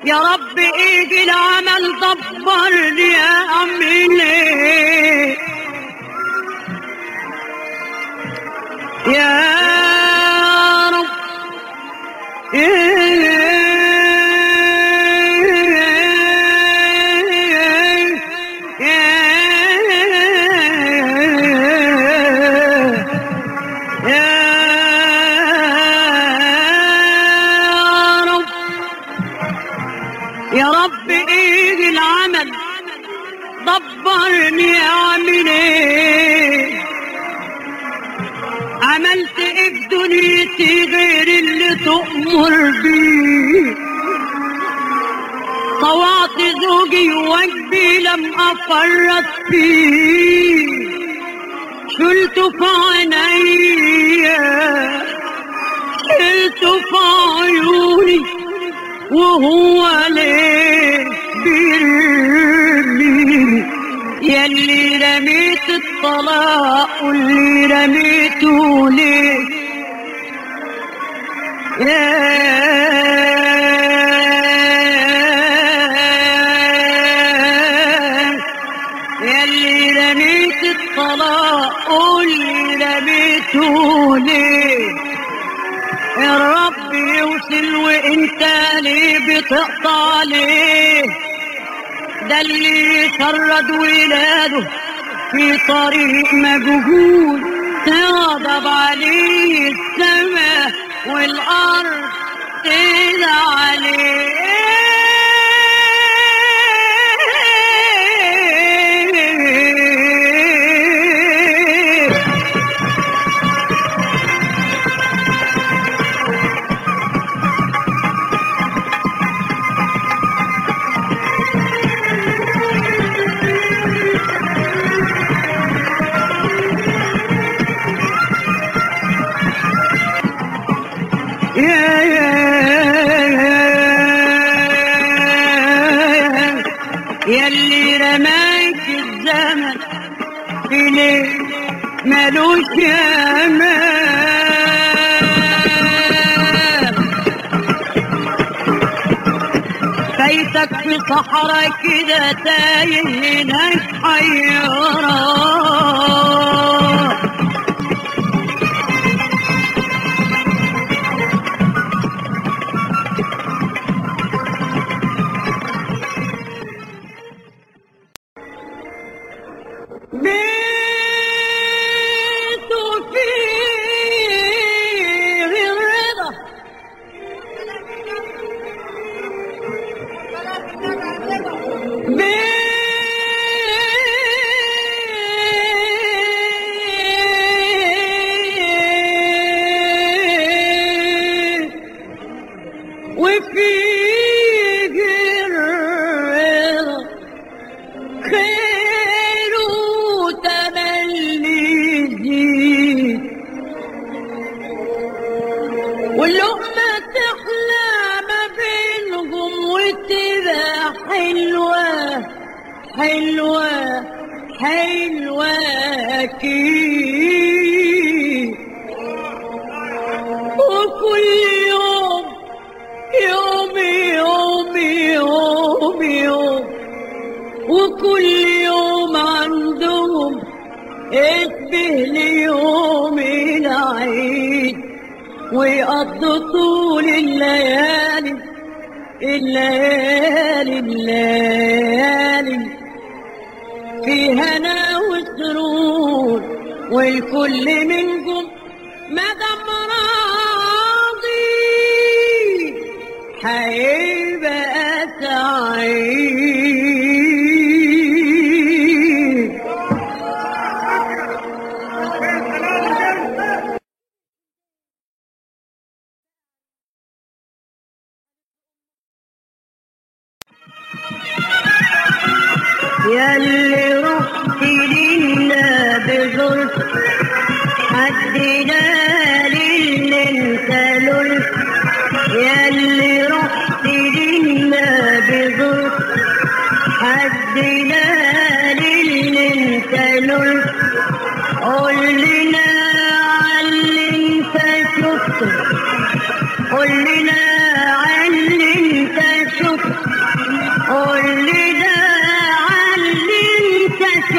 يا رب ايدي العمل دبرني اعمل ايه يا رب يا رب ايدي العمل دبرني اعمل ايه عملت ايه في دنيتي غير اللي تؤمر بيه طوعت زوجي وواجبي لم افرط فيه شلته في عينيا شلته في عيوني وهو ليه بيرميني ياللي رميت الطلاق واللي رميته ليه ياللي رميت الطلاق واللي رميته ليه الرب يوصل وانت ليه بتقطع ليه ده اللي شرد ولاده في طريق مجهول تغضب عليه السماء والارض تدعى عليه ياللي رماك الزمن في ليل مالوش امان فايتك في صحراء كده تايه هناك حيران واللقمة تحلى ما بينهم وتبقى حلوة حلوة حلوة أكيد وكل يوم يوم يوم يوم يوم وكل يوم عندهم اشبه ليوم العيد ويقضوا طول الليالي الليالي الليالي في هنا وسرور والكل منكم مدام راضي هيبقى سعيد ياللي رحت لنا بزرت عدنا للي انت للت ياللي رحت لنا بزرت عدنا للي انت للت قول لنا عاللي انت شفته قول لنا عاللي انت شفته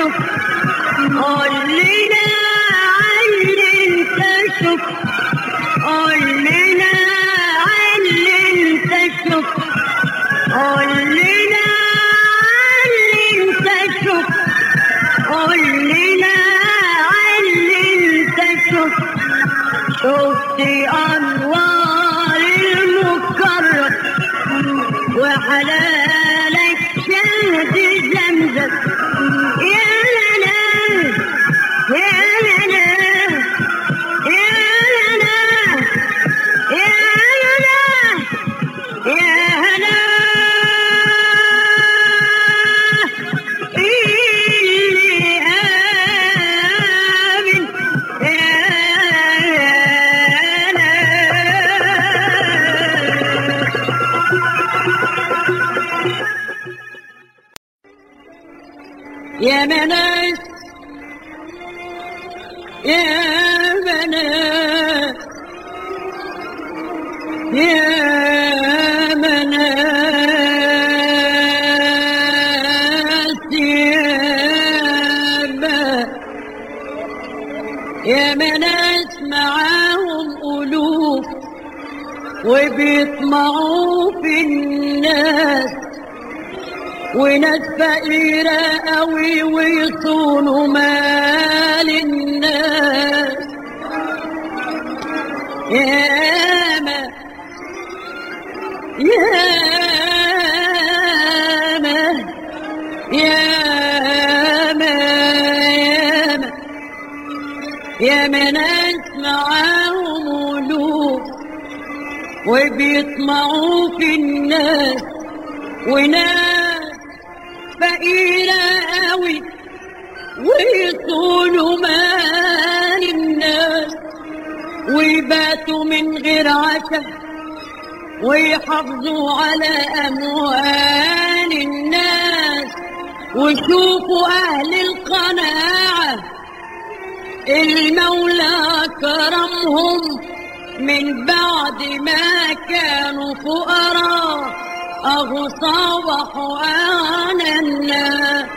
تشوف قول لنا علي انت شوف قول لنا علي انت شوف قول لنا علي انت شوف قول لنا علي انت شوف شفت انوار المكرم وحلالك شهد زمزم يا لنا يا لنا يا لنا يا لنا يا هلا اللي آمن يا يا مناس يا مناس يا مناس يا مناس معاهم ألوف وبيطمعوا في الناس وناس فقيرة قوي ويصونوا مال الناس ياما ياما ياما ياما ياما ناس معاهم ألوف وبيطمعوا في الناس وناس فقيرة قوي ويطولوا مال الناس ويباتوا من غير عشاء ويحافظوا على أموال الناس وشوفوا أهل القناعة المولى كرمهم من بعد ما كانوا فقراء أهو صبحوا أغنى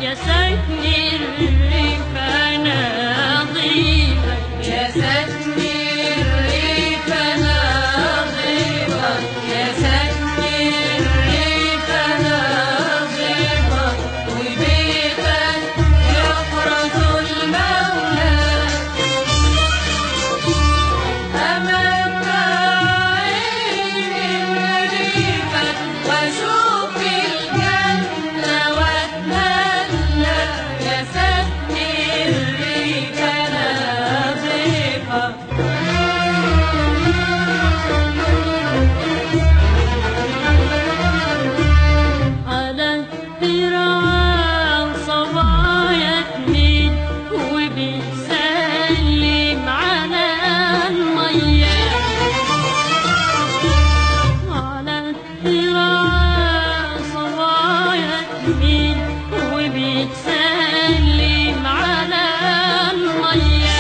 يا سكني الريف أنا ضيفك يا سكني الريف أنا ضيفك يا سكني الريف أنا ضيفك وبيتك يفرس المولى أمتع عيني بريفك وأشوف الجنة وأتمنى يا سكني الريف أنا ضيفك على الترعة صبايا تميل وبتسلم على المية على الترعة صبايا تميل وبتسلم على المية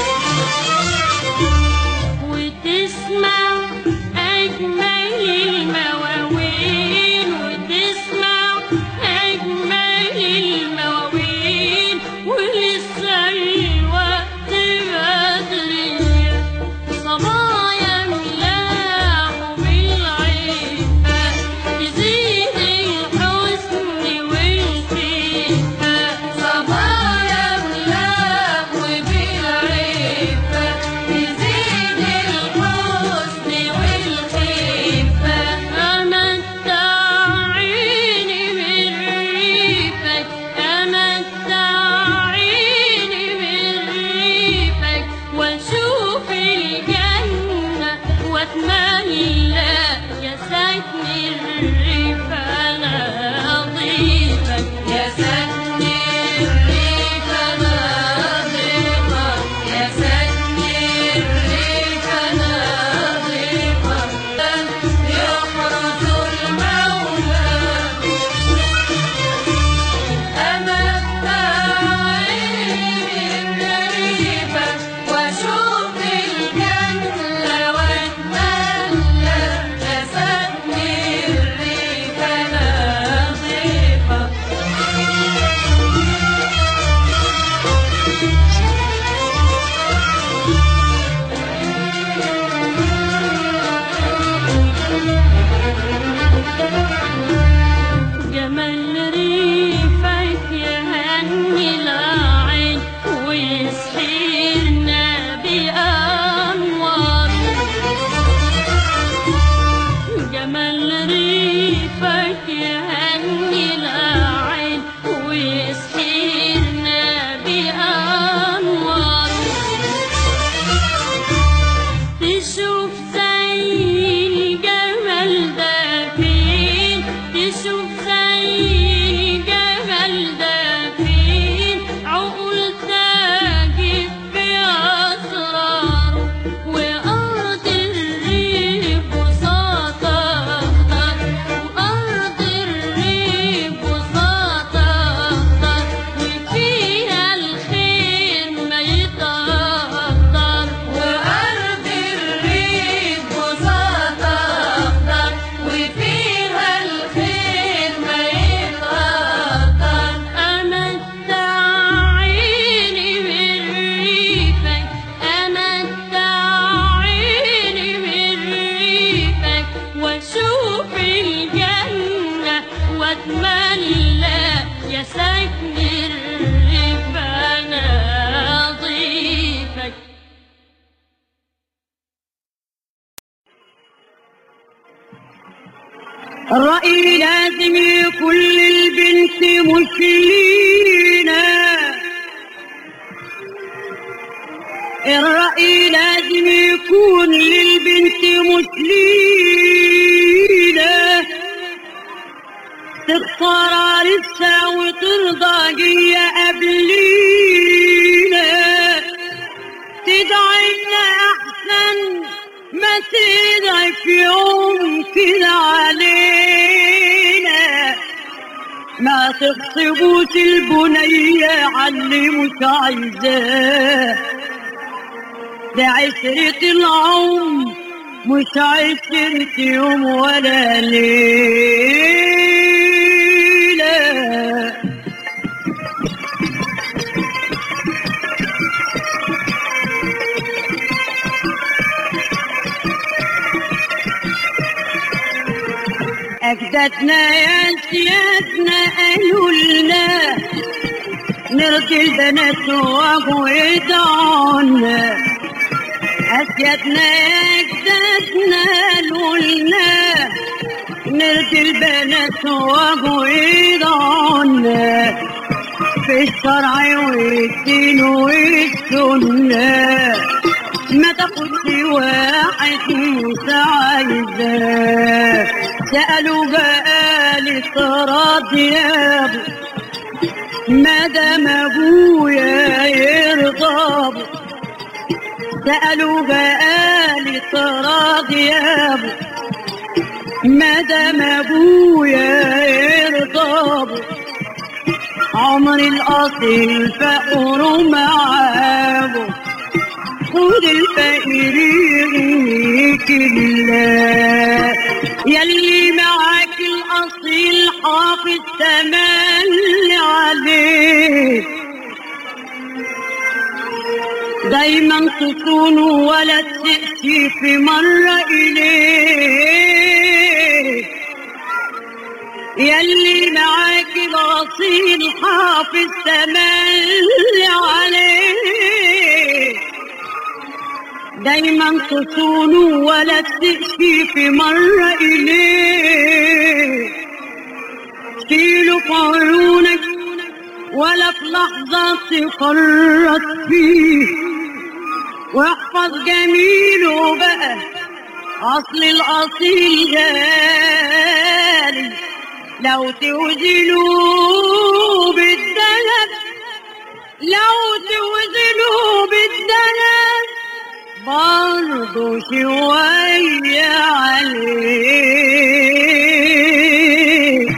وتسمع أجمل المواويل وتسمع أجمل المواويل ولسه الوقت بدري صبايا ملاحوا بالعفة يزيد الحسن والخفة صبايا ملاحوا بالعفة يزيد الحسن والخفة أمتع عيني بريفك أمتع عيني بريفك وأشوف الجنة وأتملى يا سكني الريف أنا ضيفك يا سكني الريف أنا ضيفك يا سكني الريف أنا ضيفك يحرس المولى أمتع عيني بريفك وأشوف الجنة وأتمنى يا سكني الريف أنا ضيفك جمال ريفك يهني العين ويسحرنا بأنوار جمال ريفك يهني العين ويسحرنا بأنوار تشوف زي الجمال ده فين تشوف زي الجمال ده فين عقول تاجت بأسرار وأرض الريف وسط أخضر وأرض الريف وسط أخضر وفيها الخير ما يتقدر وأرض الريف وسط أخضر وفيها الخير ما يتقدر أمتع عيني بريفك أمتع عيني بريفك وأشوف الجنة وأتملى يا سكني الريف أنا ضيفك الرأي لازم يكون للبنت مسلمة الرأي لازم يكون للبنت مسلمة تختار عرسها وترضى جية قبلينا تدعي لنا أحسن ما تدعي في يوم كده علينا ما تغصبوش البنية علي مش عايزاه ده عشرة العمر مش عشرة يوم ولا ليلة أسيادنا يا سيادنا قالوا لنا نرضي البنات وابو يدعونا. أسيادنا يا أجدادنا قالوا لنا نرضي البنات وابو يدعونا في الشرع والدين والسنة. ما تاخدش واحد مساعدة. سألوا بقالي طراد يا ابو ما دام ابويا يرضى. سألوا بقالي طراد يا ابو ما دام ابويا يرضى. عمر الاصيل فقر معاه خد الفقير كله. يلي معاك الاصيل حافظ تملي عليه دايما تصونه ولا تسقسي في مرة إليه. يلي معاك الاصيل حافظ تملي عليه دايما تصونه ولا تسقسي في مرة إليه. شيله في عيونك ولا في لحظة تفرط فيه واحفظ جميله بقى أصل الأصيل غالي. لو توزنوا بالذهب لو توزنوا بالذهب برضو شوية عليه.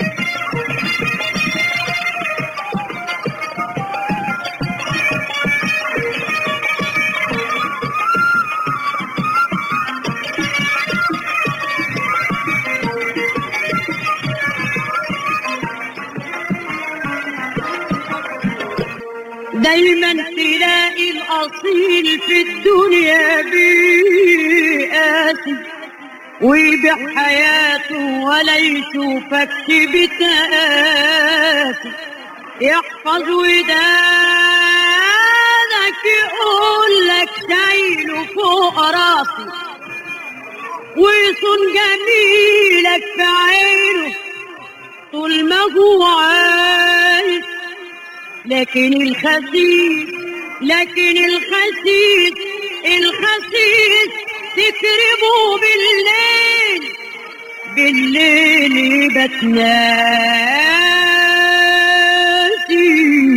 دايما تلاقي الأصيل في الدنيا بيقاسي ويبيع حياته ولا يشوفك بتقاسي. يحفظ ودانك يقولك شايله فوق راسي ويصون جميلك في عينه طول ما هو عايز. لكن الخسيس تكرمه بالليل بتناسي.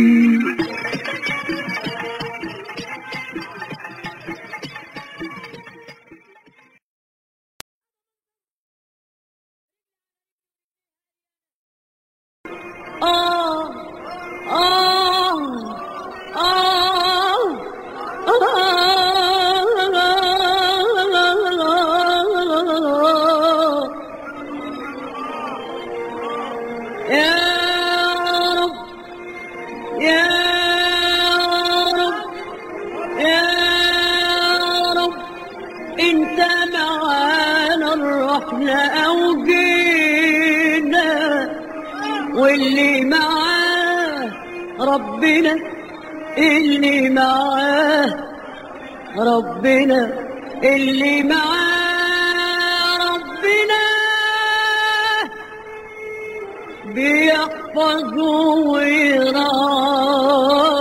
واللي معاه ربنا اللي معاه ربنا اللي معاه ربنا بيحفظه ويراه.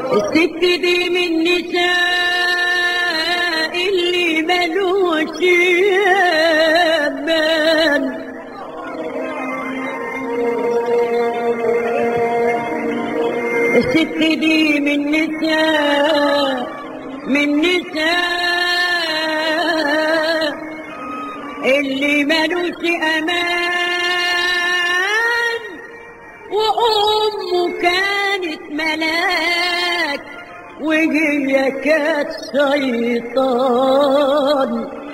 الست دي من نساء اللي ملوش امان. الست دي من نساء اللي ملوش امان. وامه كانت ملاك وهي كانت شيطان.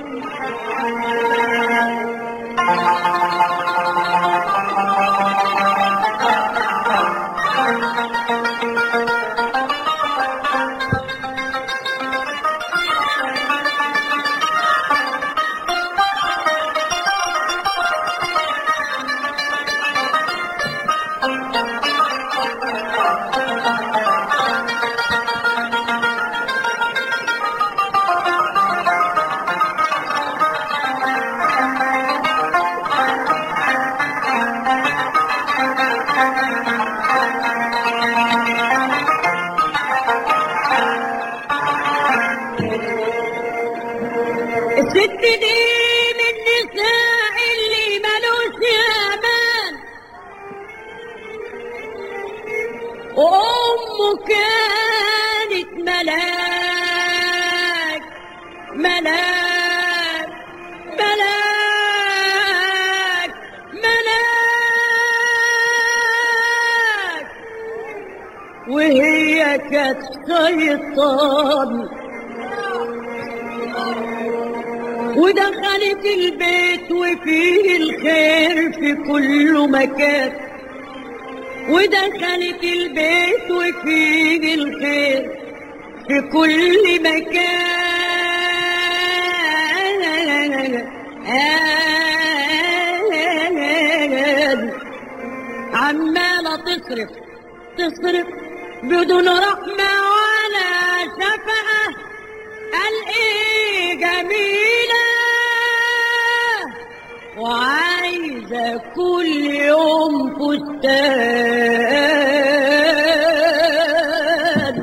الست دي من النساء اللي ملوش امان. وامه كانت ملاك ملاك ملاك ملاك وهي كانت شيطان. ودخلت البيت وفيه الخير في كل مكان. ودخلت البيت وفيه الخير في كل مكان. عمالة تصرف بدون رحمة ولا شفقة. قال ايه جميلة وعايزة كل يوم فستان.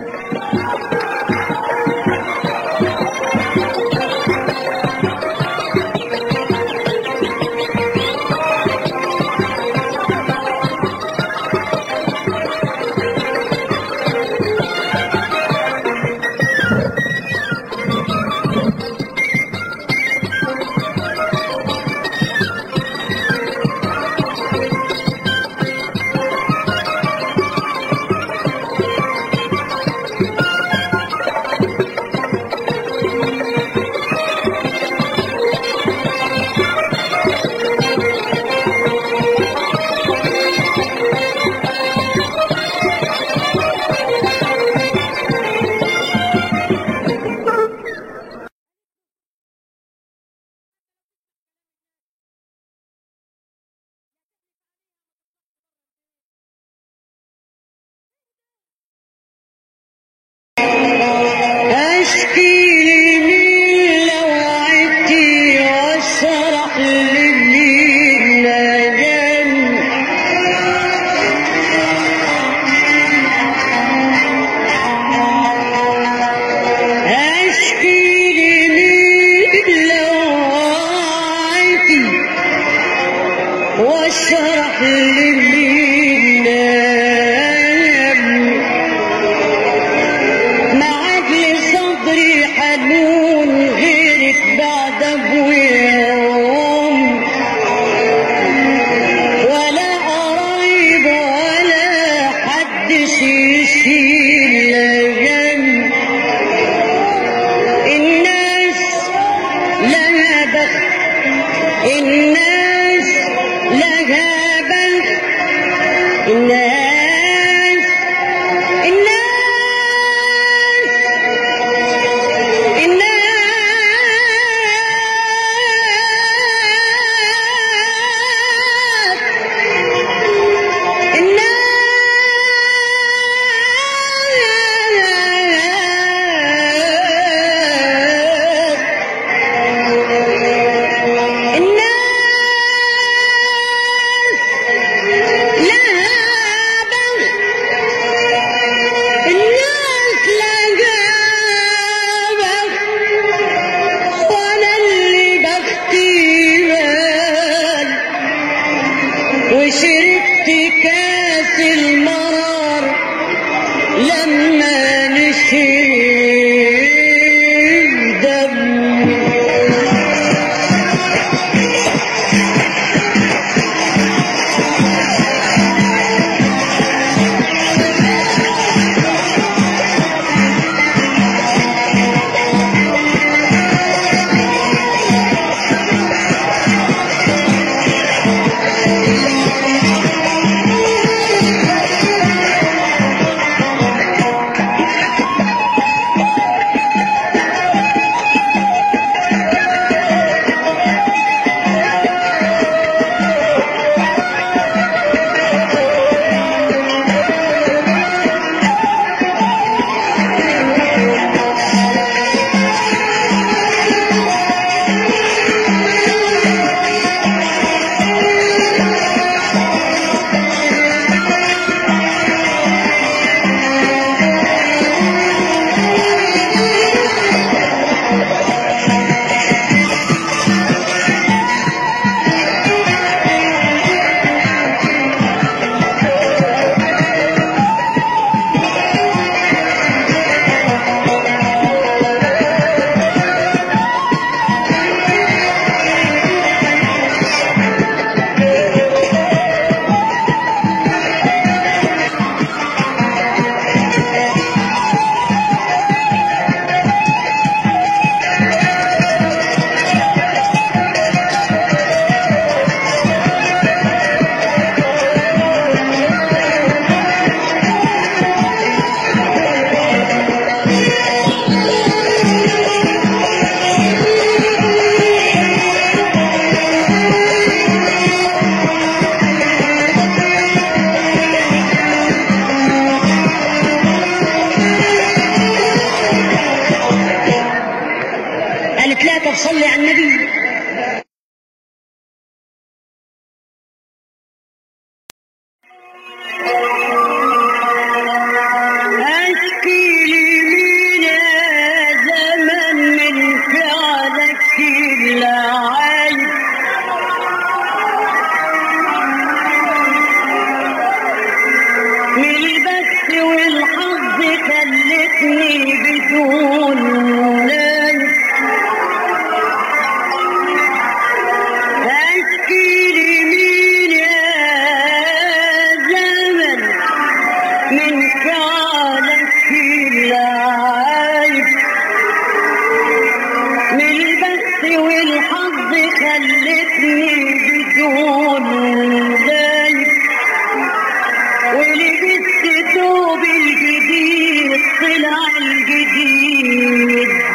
دمي. قالت لا، طب صلي على النبي. أشكي لمين يا زمن من فعلك العيب، من البث والحظ خلتني بدون نايب. أشكي لمين يا زمن من فعلك العيب، من البث والحظ خلتني بدون دايب. ولبست ثوب الجديد طلع الجديد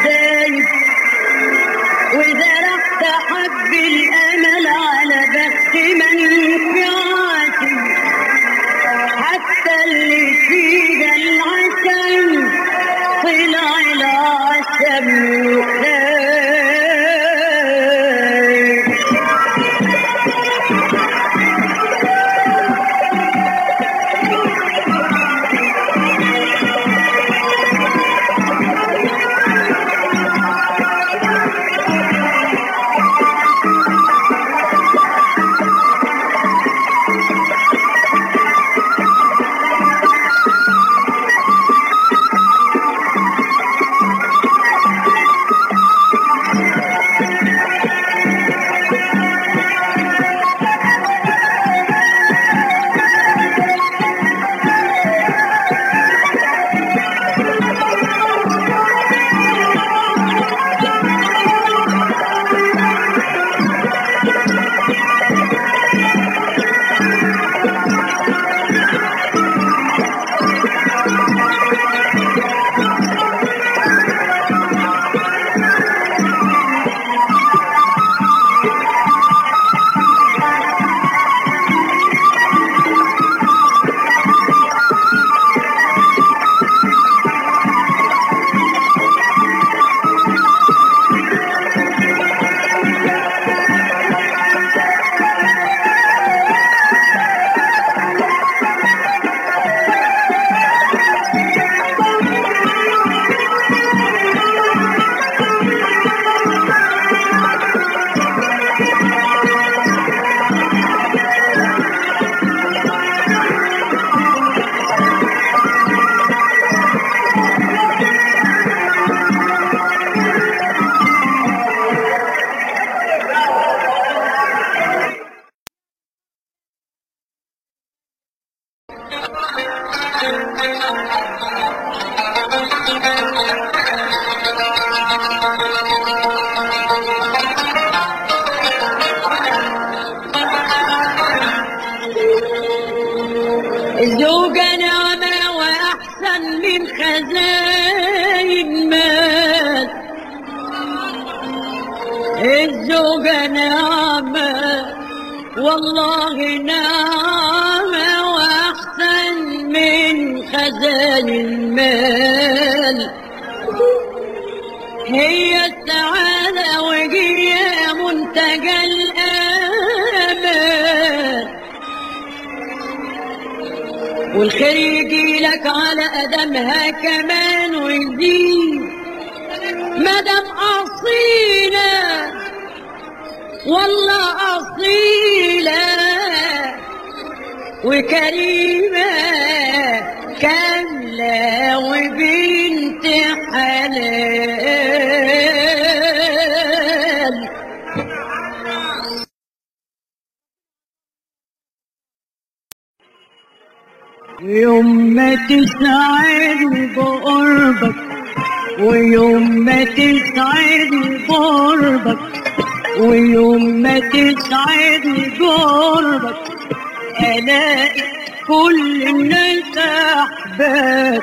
خزاين مال. الزوجة نعمة والله نعمة وأحسن من خزاين المال. هي السعادة وهي منتجى الآمال. والخير يجيلك على قدمها كمان ويزيد مدام أصيلة والله أصيلة وكريمة كاملة وبنت حلال. يوم ما تسعدني بقربك ويوم ما تسعدني بقربك ويوم ما تسعدني بقربك ألاقي كل الناس أحباب.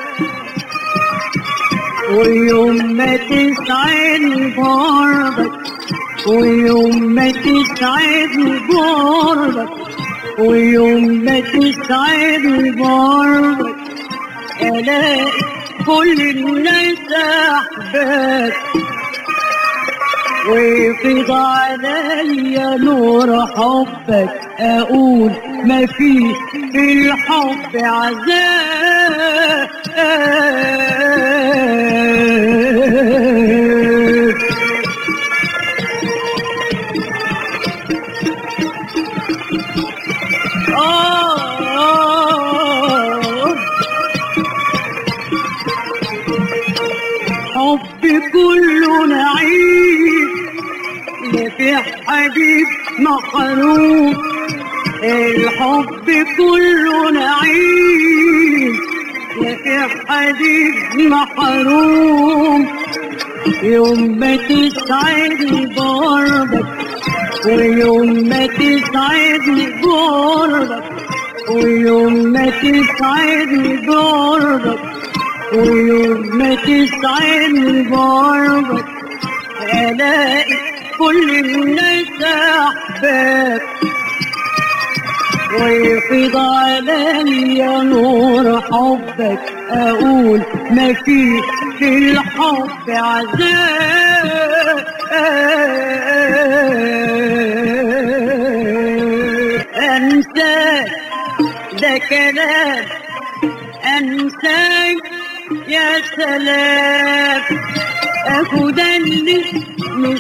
ويوم ما تسعدني بقربك ويوم ما تسعدني بقربك ويوم ما تسعدني بقربك ألاقي كل الناس أحباب. ويفيض عليا نور حبك أقول ما فيه في الحب عذاب. حب كله نعيم لا في حبيب محروم. الحب كله نعيم لا في حبيب محروم. يوم ما تسعدني بقربك ويوم ما تسعدني بقربك ويوم ما تسعدني بقربك ويوم ما تسعدني بقربك ألاقي كل الناس أحباب. ويفيض عليا نور حبك أقول ما فيه في الحب عذاب. أنساك ده كلام أنساك يا سلام. أخو ده اللي مش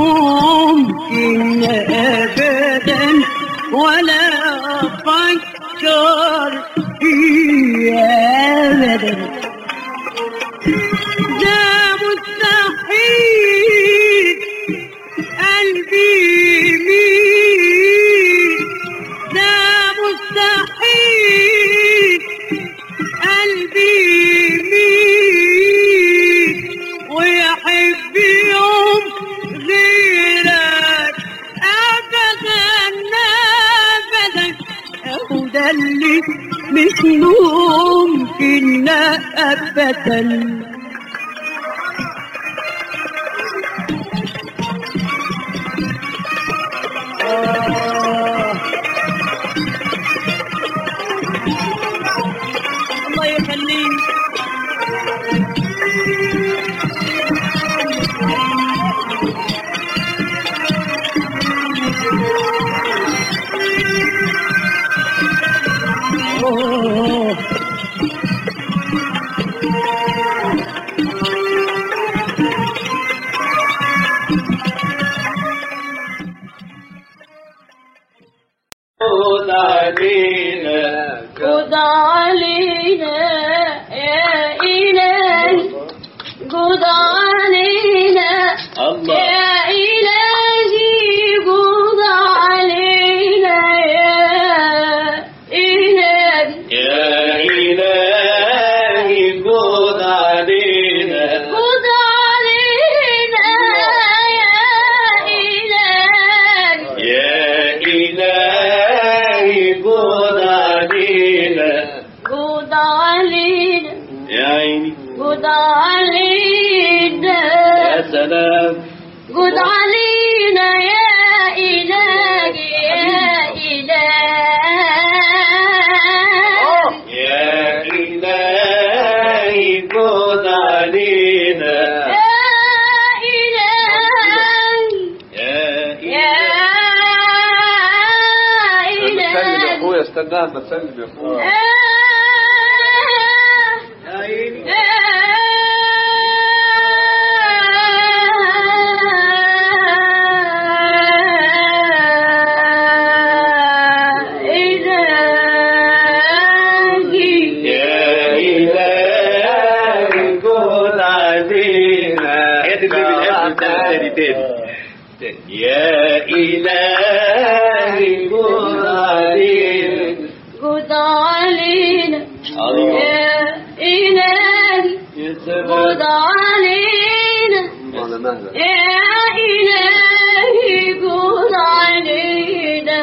ممكن أبدا ولا أفكر فيه أبدا. ده مستحيل قلبي يميل. ده مستحيل قلبي يميل ويحب يوم غيرك أبدا أبدا. أهو ده اللي مش ممكن أبدا. الله يخليك. جود علينا جود علينا يا إلهي جود علينا الله يا إلهي جود علينا يا إلهي يا إلهي جود علينا جود علينا يا إلهي يا إلهي جود علينا جود علينا يا عيني قد علينا يا سلام قد علينا يا إلهي يا إلهي يا إلهي قد علينا استنى ما تسلم يا اخويا يا عيني يا إلهي قد علينا قد علينا الله. يا إلهي يا قد سلام علينا على مهلك يا إلهي قد علينا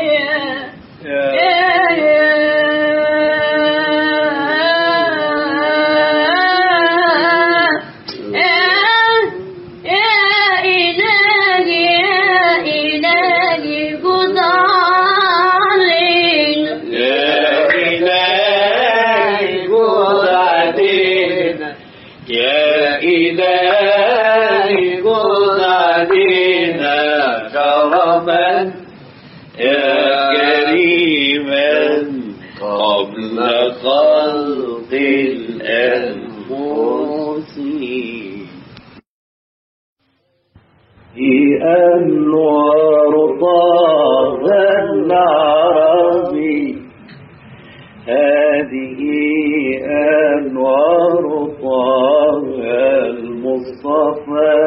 يا إلهي قد علينا كرما يا كريما قبل خلق الأنفس أنوار طه العربي هذه أنوار طه المصطفى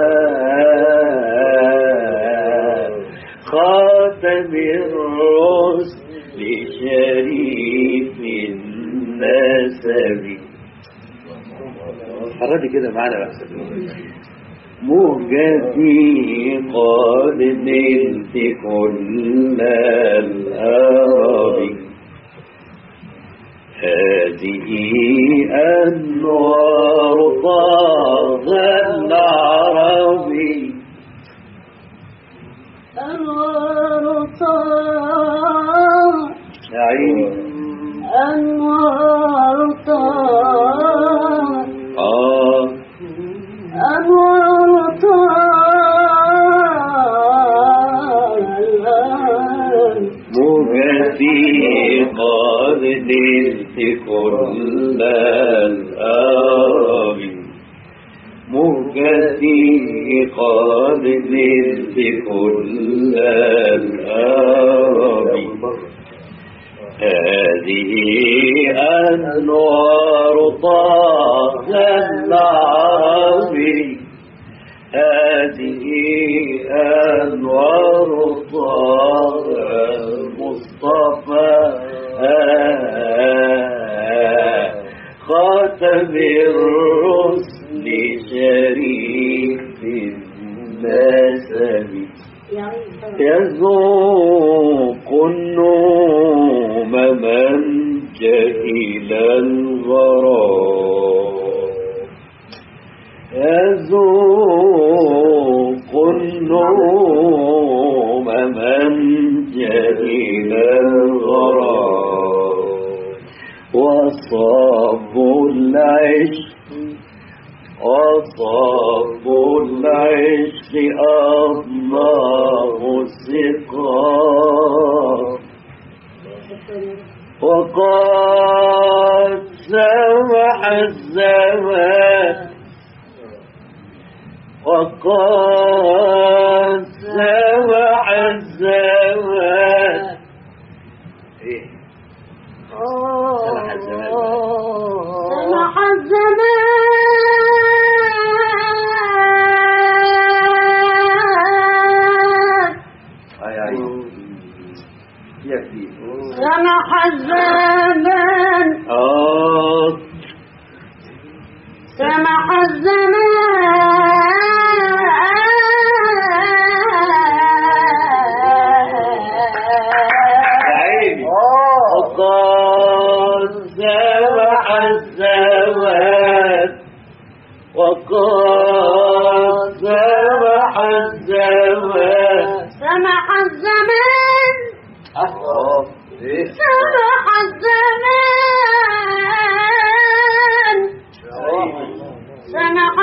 خاتم الرسل شريف النسب حركي كده معانا بقى مهجتي قد نلت كل الأراضي هذه أنوار طه العربي أنوار طه يا عيني أنوار طه أنوار طه مهتي قد نلت كل الأراضي مهجتي قد نلت كل الأراضي هذه أنوار طه العربي هذه أنوار طه المصطفى خاتم الرسل شريف النسب يذوق النوم من جهل الغرام يذوق النوم من جهل الغرام وصاب العشق وصاب العشق الله السقام وقد سمح الزمان وقد سمح الزمان سمح الزمان سمح الزمان سمح الزمان وقد سمح الزمان وقد سمح الزمان سمح الزمان سمح الزمان سمح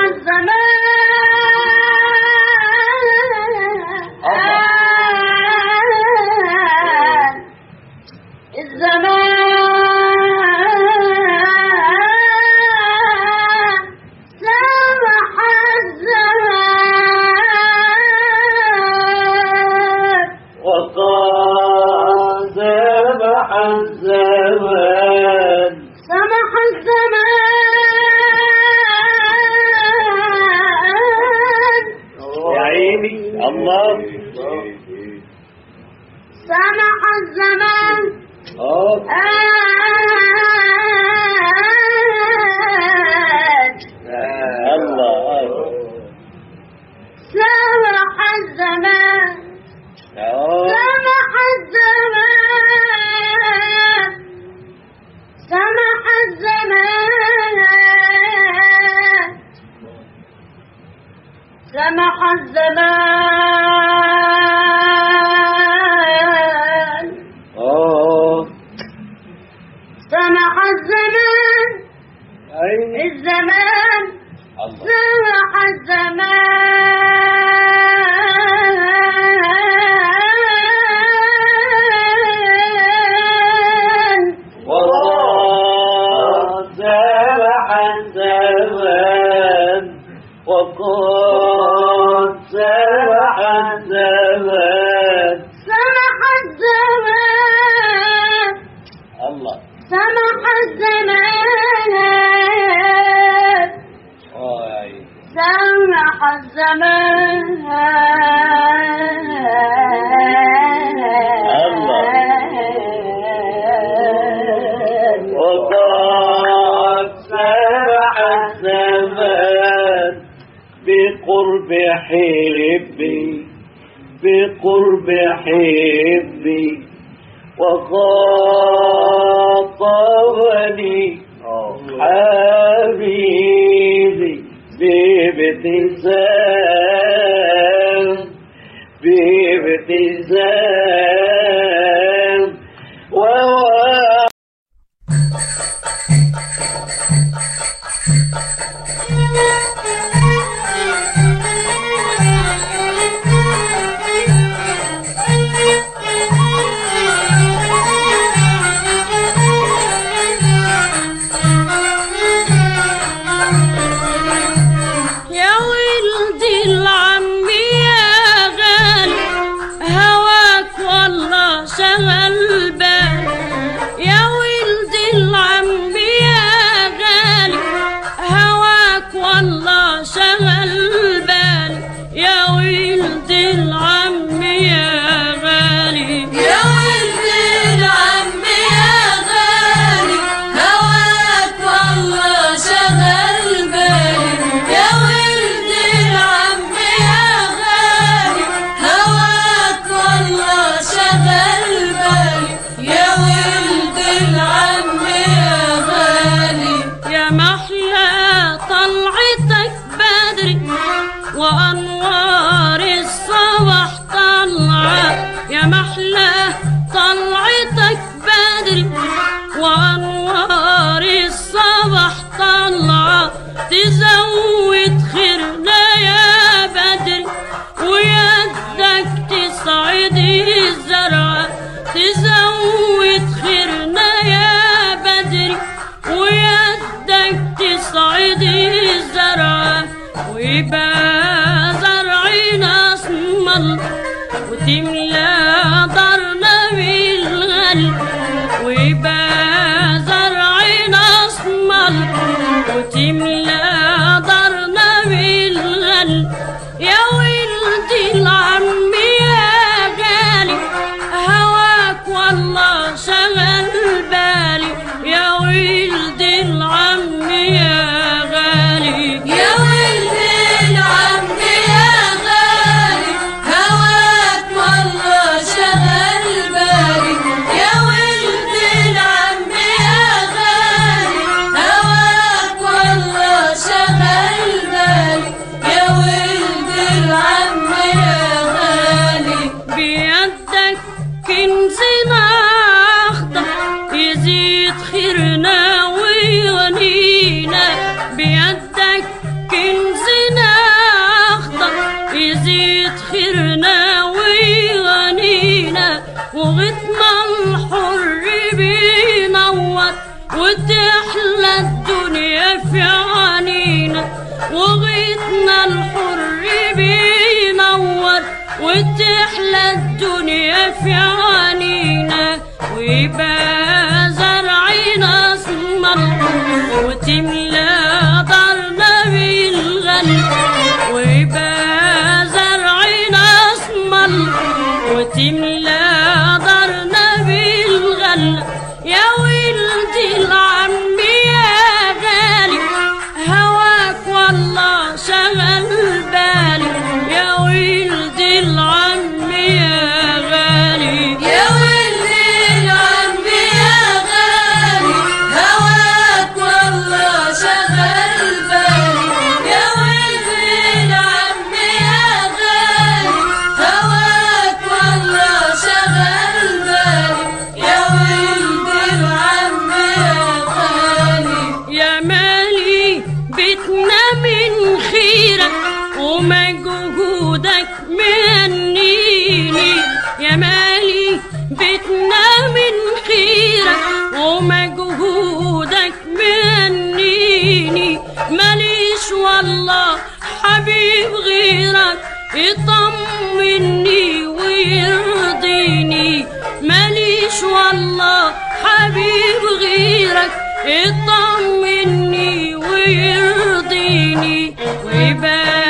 الزمان سمح الزمان سمح الزمان الزمان سمح الزمان وقد سمح الزمان وقد سمح الزمان سمح الزمان الله سمح الزمان سمح الزمان وقد سمح الزمان بقرب حبي بقرب حبي وخاطبني حبيبي بابتسام بابتسام وأنوار الصبح طلعة يا محلى طلعتك بدري وأنوار الصبح طلعة تزود خيرنا يا بدري ويدك تصعد الزرعة تزود خيرنا يا بدري ويدك تصعد الزرعة ويبقى زرعنا اسمر وتملى دارنا بالغل ويبقى زرعنا اسمر وتملى دارنا بالغل يا ولدي العم يا غالي هواك والله شغل بالي يا ولدي العم يا غالي يا ولدي العم يا غالي هواك والله وغيطنا الحر بينور وتحلى الدنيا في عينينا ويبقى زرعنا اسمر وتملى دارنا بالغل ويبقى زرعنا اسمر وتملى دارنا بالغل يا ولدي العم يا غالي هواك والله شغل بالي يا ولدي العم يا غالي يا ولدي العم يا غالي هواك والله شغل بالي يا ولدي العم يا غالي هواك والله شغل بالي يا ولدي العم يا غالي يا مالي بيتنا من خيرك ومجهودك منيني يا مالي بيتنا من خيرك ومجهودك منيني ماليش والله حبيب غيرك يطمني ويرضيني ماليش والله حبيب غيرك يطمني ويرضيني ويبقى